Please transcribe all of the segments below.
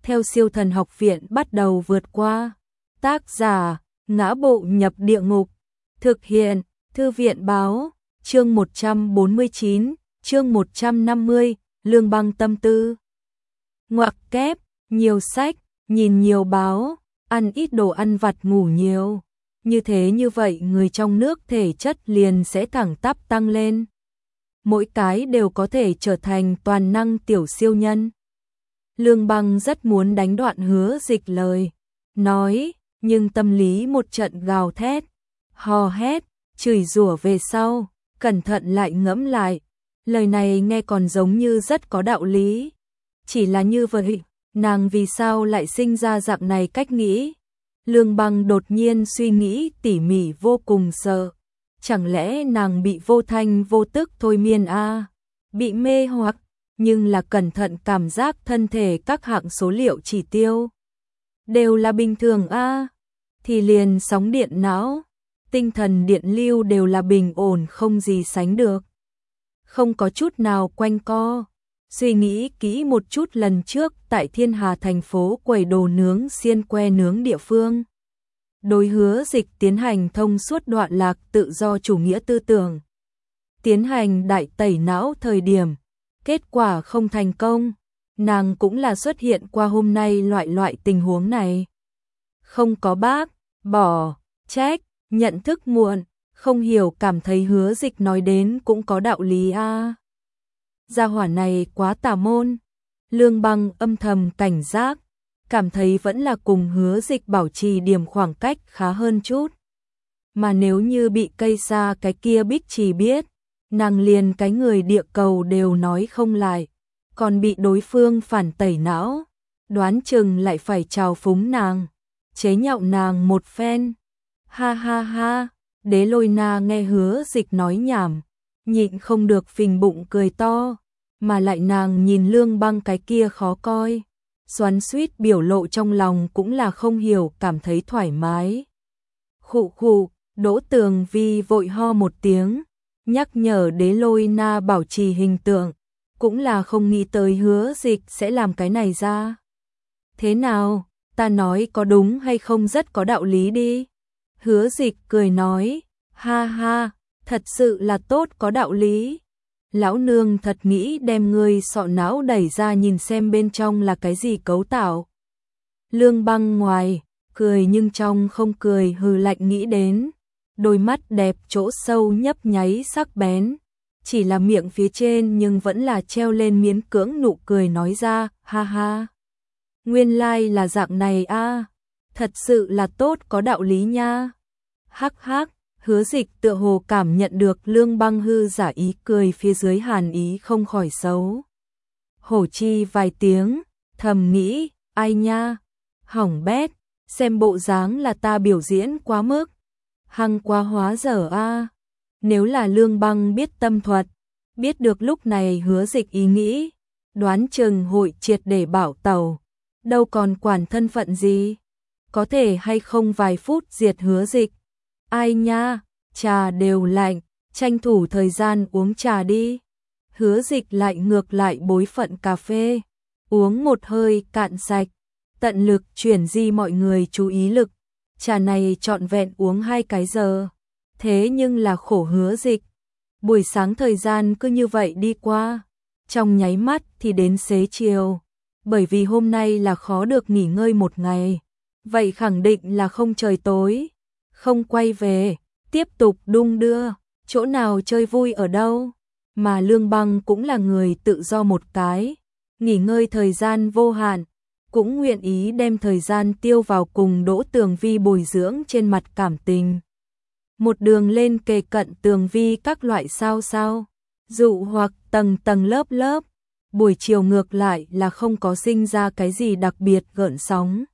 theo Siêu Thần Học Viện bắt đầu vượt qua. Tác giả: Ngã Bộ Nhập Địa Ngục. Thực hiện: Thư viện báo. Chương 149, chương 150, Lương Băng tâm tư. Ngoặc kép, nhiều sách, nhìn nhiều báo, ăn ít đồ ăn vặt, ngủ nhiều. Như vậy người trong nước thể chất liền sẽ thẳng tắp tăng lên. Mỗi cái đều có thể trở thành toàn năng tiểu siêu nhân. Lương Băng rất muốn đánh đoạn Hứa Dịch lời nói, nhưng tâm lý một trận gào thét, hò hét, chửi rủa về sau, cẩn thận lại ngẫm lại, lời này nghe còn giống như rất có đạo lý. Chỉ là như vậy, nàng vì sao lại sinh ra dạng này cách nghĩ? Lương Băng đột nhiên suy nghĩ tỉ mỉ, vô cùng sợ. Chẳng lẽ nàng bị vô thanh vô tức thôi miên a? Bị mê hoặc, nhưng là cẩn thận cảm giác thân thể các hạng số liệu chỉ tiêu đều là bình thường a, thì liền sóng điện não, tinh thần điện lưu đều là bình ổn không gì sánh được. Không có chút nào quanh co. Suy nghĩ kỹ một chút lần trước tại Thiên Hà thành phố quầy đồ nướng xiên que nướng địa phương, đối Hứa Dịch tiến hành thông suốt đoạn lạc tự do chủ nghĩa tư tưởng, tiến hành đại tẩy não thời điểm, kết quả không thành công, nàng cũng là xuất hiện qua hôm nay loại tình huống này. Không có bác bỏ trách, nhận thức muộn, không hiểu, cảm thấy Hứa Dịch nói đến cũng có đạo lý a. Gia hỏa này quá tà môn. Lương Băng âm thầm cảnh giác, cảm thấy vẫn là cùng Hứa Dịch bảo trì điểm khoảng cách khá hơn chút. Mà nếu như bị cây xa cái kia Bích Trì biết, nàng liền cái người địa cầu đều nói không lại, còn bị đối phương phản tẩy não, đoán chừng lại phải trào phúng nàng, chế nhạo nàng một phen. Ha ha ha, Đế Lôi Na nghe Hứa Dịch nói nhảm, nhịn không được phình bụng cười to, mà lại nàng nhìn Lương Băng cái kia khó coi, xoắn xuýt biểu lộ trong lòng cũng là không hiểu, cảm thấy thoải mái. Khụ khụ, Đỗ Tường Vi vội ho một tiếng, nhắc nhở Đế Lôi Na bảo trì hình tượng, cũng là không nghĩ tới Hứa Dịch sẽ làm cái này ra. Thế nào, ta nói có đúng hay không rất có đạo lý đi. Hứa Dịch cười nói, ha ha, thật sự là tốt, có đạo lý. Lão nương thật nghĩ đem ngươi sọ não đẩy ra nhìn xem bên trong là cái gì cấu tạo. Lương Băng ngoài cười nhưng trong không cười, hừ lạnh nghĩ đến, đôi mắt đẹp chỗ sâu nhấp nháy sắc bén, chỉ là miệng phía trên nhưng vẫn là treo lên miễn cưỡng nụ cười nói ra, ha ha. Nguyên lai là dạng này a, thật sự là tốt, có đạo lý nha. Hắc hắc. Hứa Dịch tựa hồ cảm nhận được Lương Băng hư giả ý cười phía dưới hàn ý không khỏi xấu hổ chi vài tiếng, thầm nghĩ, ai nha, hỏng bét, xem bộ dáng là ta biểu diễn quá mức, hăng quá hóa dở a. Nếu là Lương Băng biết tâm thuật, biết được lúc này Hứa Dịch ý nghĩ, đoán chừng hội triệt để bảo tẩu, đâu còn quản thân phận gì, có thể hay không vài phút diệt Hứa Dịch. Ai nha, trà đều lạnh, tranh thủ thời gian uống trà đi. Hứa Dịch lại ngược lại bối phận cà phê, uống một hơi cạn sạch, tận lực chuyển di mọi người chú ý lực. Trà này trọn vẹn uống 2 cái giờ, thế nhưng là khổ Hứa Dịch. Buổi sáng thời gian cứ như vậy đi qua, trong nháy mắt thì đến xế chiều, bởi vì hôm nay là khó được nghỉ ngơi một ngày, vậy khẳng định là không trời tối. Không quay về, tiếp tục đung đưa, chỗ nào chơi vui ở đâu, mà Lương Băng cũng là người tự do một cái, nghỉ ngơi thời gian vô hạn, cũng nguyện ý đem thời gian tiêu vào cùng Đỗ Tường Vi bồi dưỡng trên mặt cảm tình. Một đường lên kề cận Tường Vi các loại sao, dụ hoặc tầng tầng lớp lớp, buổi chiều ngược lại là không có sinh ra cái gì đặc biệt gợn sóng.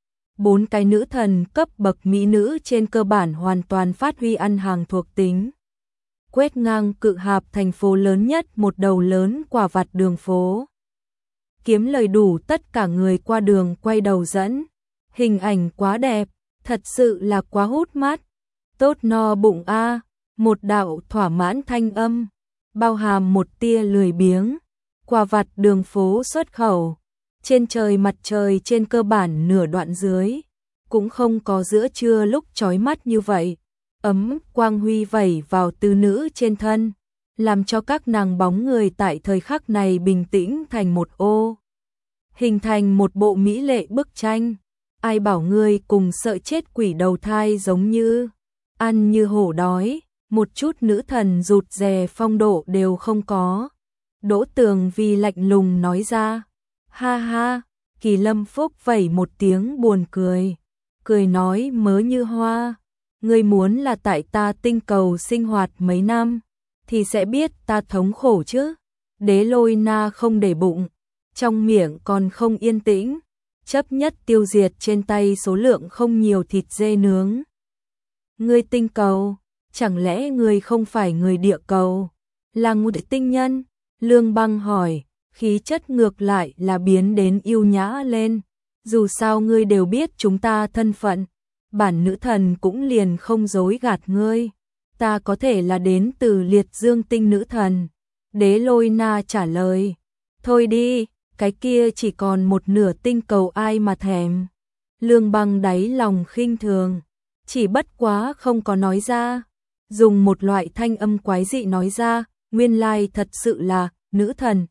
4 cái nữ thần cấp bậc mỹ nữ trên cơ bản hoàn toàn phát huy ăn hàng thuộc tính. Quét ngang Cự Hạp thành phố lớn nhất một đầu lớn quả vặt đường phố. Kiếm lời đủ tất cả người qua đường quay đầu dẫn. Hình ảnh quá đẹp, thật sự là quá hút mắt. Tốt no bụng a, một đạo thỏa mãn thanh âm, bao hàm một tia lười biếng. Quả vặt đường phố xuất khẩu, Trên trời mặt trời trên cơ bản nửa đoạn dưới, cũng không có giữa trưa lúc chói mắt như vậy. Ấm quang huy vẩy vào từ nữ trên thân, làm cho các nàng bóng người tại thời khắc này bình tĩnh thành một ô, hình thành một bộ mỹ lệ bức tranh. Ai bảo ngươi cùng sợ chết quỷ đầu thai giống như ăn như hổ đói, một chút nữ thần rụt rè phong độ đều không có. Đỗ Tường Vi lạnh lùng nói ra. Ha ha, Kỳ Lâm Phúc vẩy một tiếng buồn cười, cười nói mớ như hoa. Ngươi muốn là tại ta tinh cầu sinh hoạt mấy năm, thì sẽ biết ta thống khổ chứ. Đế Lôi Na không để bụng, trong miệng còn không yên tĩnh, chấp nhất tiêu diệt trên tay số lượng không nhiều thịt dê nướng. Ngươi tinh cầu, chẳng lẽ ngươi không phải người địa cầu, là ngũ tinh nhân? Lương Băng hỏi, khí chất ngược lại là biến đến yêu nhã lên. Dù sao ngươi đều biết chúng ta thân phận, bản nữ thần cũng liền không dối gạt ngươi. Ta có thể là đến từ liệt dương tinh nữ thần. Đế Lôi Na trả lời. Thôi đi, cái kia chỉ còn một nửa tinh cầu ai mà thèm. Lương Băng đáy lòng khinh thường, chỉ bất quá không có nói ra. Dùng một loại thanh âm quái dị nói ra, nguyên lai thật sự là nữ thần.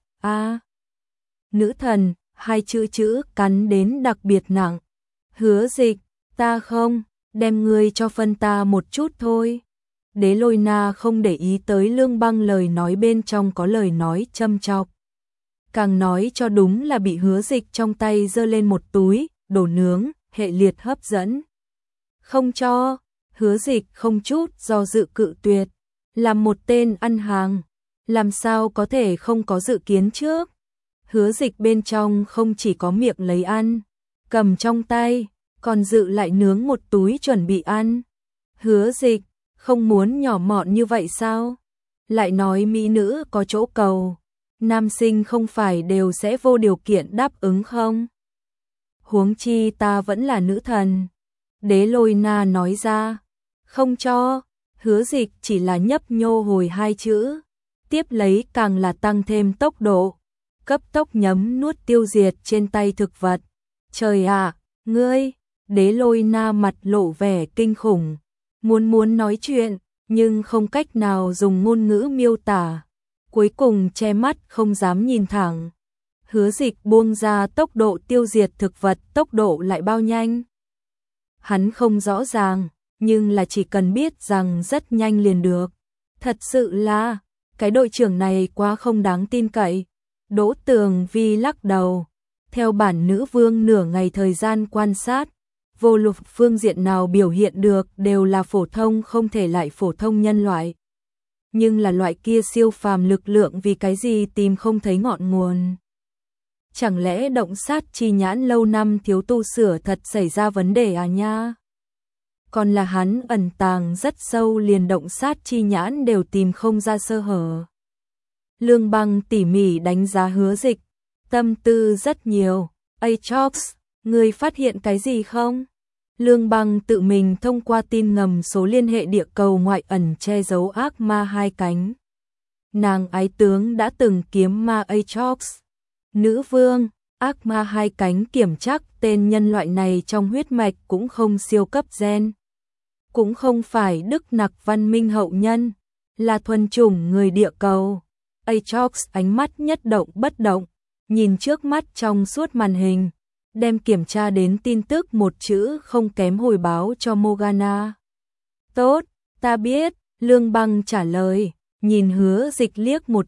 Nữ thần, hai chữ cắn đến đặc biệt nặng. Hứa Dịch, ta không, đem ngươi cho phân ta một chút thôi. Đế Lôi Na không để ý tới Lương Băng lời nói bên trong có lời nói châm chọc. Càng nói cho đúng là bị Hứa Dịch trong tay giơ lên một túi đồ nướng, hệ liệt hấp dẫn. Không cho, Hứa Dịch không chút do dự cự tuyệt. Làm một tên ăn hàng, làm sao có thể không có dự kiến trước. Hứa Dịch bên trong không chỉ có miệng lấy ăn, cầm trong tay, còn dự lại nướng một túi chuẩn bị ăn. Hứa Dịch, không muốn nhỏ mọn như vậy sao? Lại nói mỹ nữ có chỗ cầu, nam sinh không phải đều sẽ vô điều kiện đáp ứng không? Huống chi ta vẫn là nữ thần. Đế Lôi Na nói ra. Không cho. Hứa Dịch chỉ là nhấp nhô hồi hai chữ, tiếp lấy càng là tăng thêm tốc độ, cấp tốc nhấm nuốt tiêu diệt trên tay thực vật. Trời ạ, ngươi! Đế Lôi Na mặt lộ vẻ kinh khủng, muốn nói chuyện, nhưng không cách nào dùng ngôn ngữ miêu tả, cuối cùng che mắt không dám nhìn thẳng. Hứa Dịch buông ra tốc độ tiêu diệt thực vật, tốc độ lại bao nhanh. Hắn không rõ ràng, nhưng là chỉ cần biết rằng rất nhanh liền được. Thật sự là, cái đội trưởng này quá không đáng tin cậy. Đỗ Tường Vi lắc đầu. Theo bản nữ vương nửa ngày thời gian quan sát, vô luận phương diện nào biểu hiện được đều là phổ thông không thể lại phổ thông nhân loại. Nhưng là loại kia siêu phàm lực lượng vì cái gì tìm không thấy ngọn nguồn. Chẳng lẽ động sát chi nhãn lâu năm thiếu tu sửa thật xảy ra vấn đề à nha? Còn là hắn ẩn tàng rất sâu liền động sát chi nhãn đều tìm không ra sơ hở. Lương Băng tỉ mỉ đánh giá Hứa Dịch, tâm tư rất nhiều. Aatrox, ngươi phát hiện cái gì không? Lương Băng tự mình thông qua tin ngầm số liên hệ địa cầu ngoại ẩn che giấu ác ma hai cánh. Nàng ái tướng đã từng kiếm ma Aatrox. Nữ vương, ác ma hai cánh kiểm chắc tên nhân loại này trong huyết mạch cũng không siêu cấp gen. Cũng không phải đức nặc văn minh hậu nhân, là thuần chủng người địa cầu. Aatrox ánh mắt nhất động bất động, nhìn trước mắt trong suốt màn hình, đem kiểm tra đến tin tức một chữ không kém hồi báo cho Morgana. Tốt, ta biết, Lương Băng trả lời, nhìn Hứa Dịch liếc một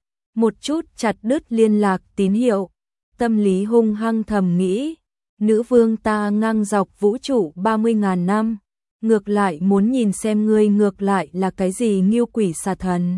chút chặt đứt liên lạc tín hiệu. Tâm lý hung hăng thầm nghĩ, nữ vương ta ngang dọc vũ trụ 30.000 năm, ngược lại muốn nhìn xem ngươi ngược lại là cái gì nghiêu quỷ xà thần.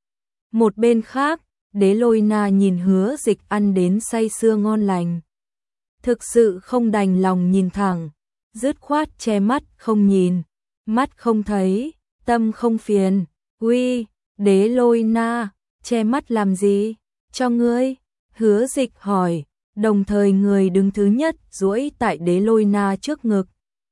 Một bên khác, Đế Lôi Na nhìn Hứa Dịch ăn đến say sưa ngon lành. Thực sự không đành lòng nhìn thẳng, dứt khoát che mắt không nhìn, mắt không thấy, tâm không phiền. Uy, Đế Lôi Na, che mắt làm gì? Cho ngươi? Hứa Dịch hỏi, đồng thời người đứng thứ nhất duỗi tại Đế Lôi Na trước ngực.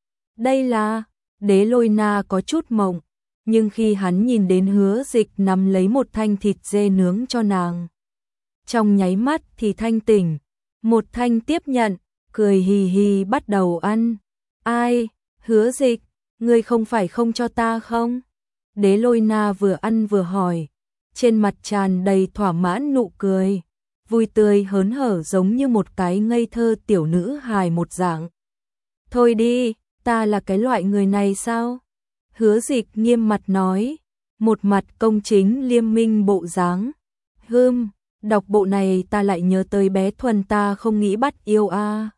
Đây là... Đế Lôi Na có chút mộng, nhưng khi hắn nhìn đến Hứa Dịch nắm lấy một thanh thịt dê nướng cho nàng, trong nháy mắt thì thanh tỉnh, Một Thanh tiếp nhận, cười hì hì bắt đầu ăn. Ai, Hứa Dịch, ngươi không phải không cho ta không? Đế Lôi Na vừa ăn vừa hỏi, trên mặt tràn đầy thỏa mãn nụ cười, vui tươi hớn hở giống như một cái ngây thơ tiểu nữ hài một dạng. Thôi đi, ta là cái loại người này sao? Hứa Dịch nghiêm mặt nói, một mặt công chính liêm minh bộ dáng. Đọc bộ này ta lại nhớ tới bé Thuần ta không nghĩ bắt yêu a.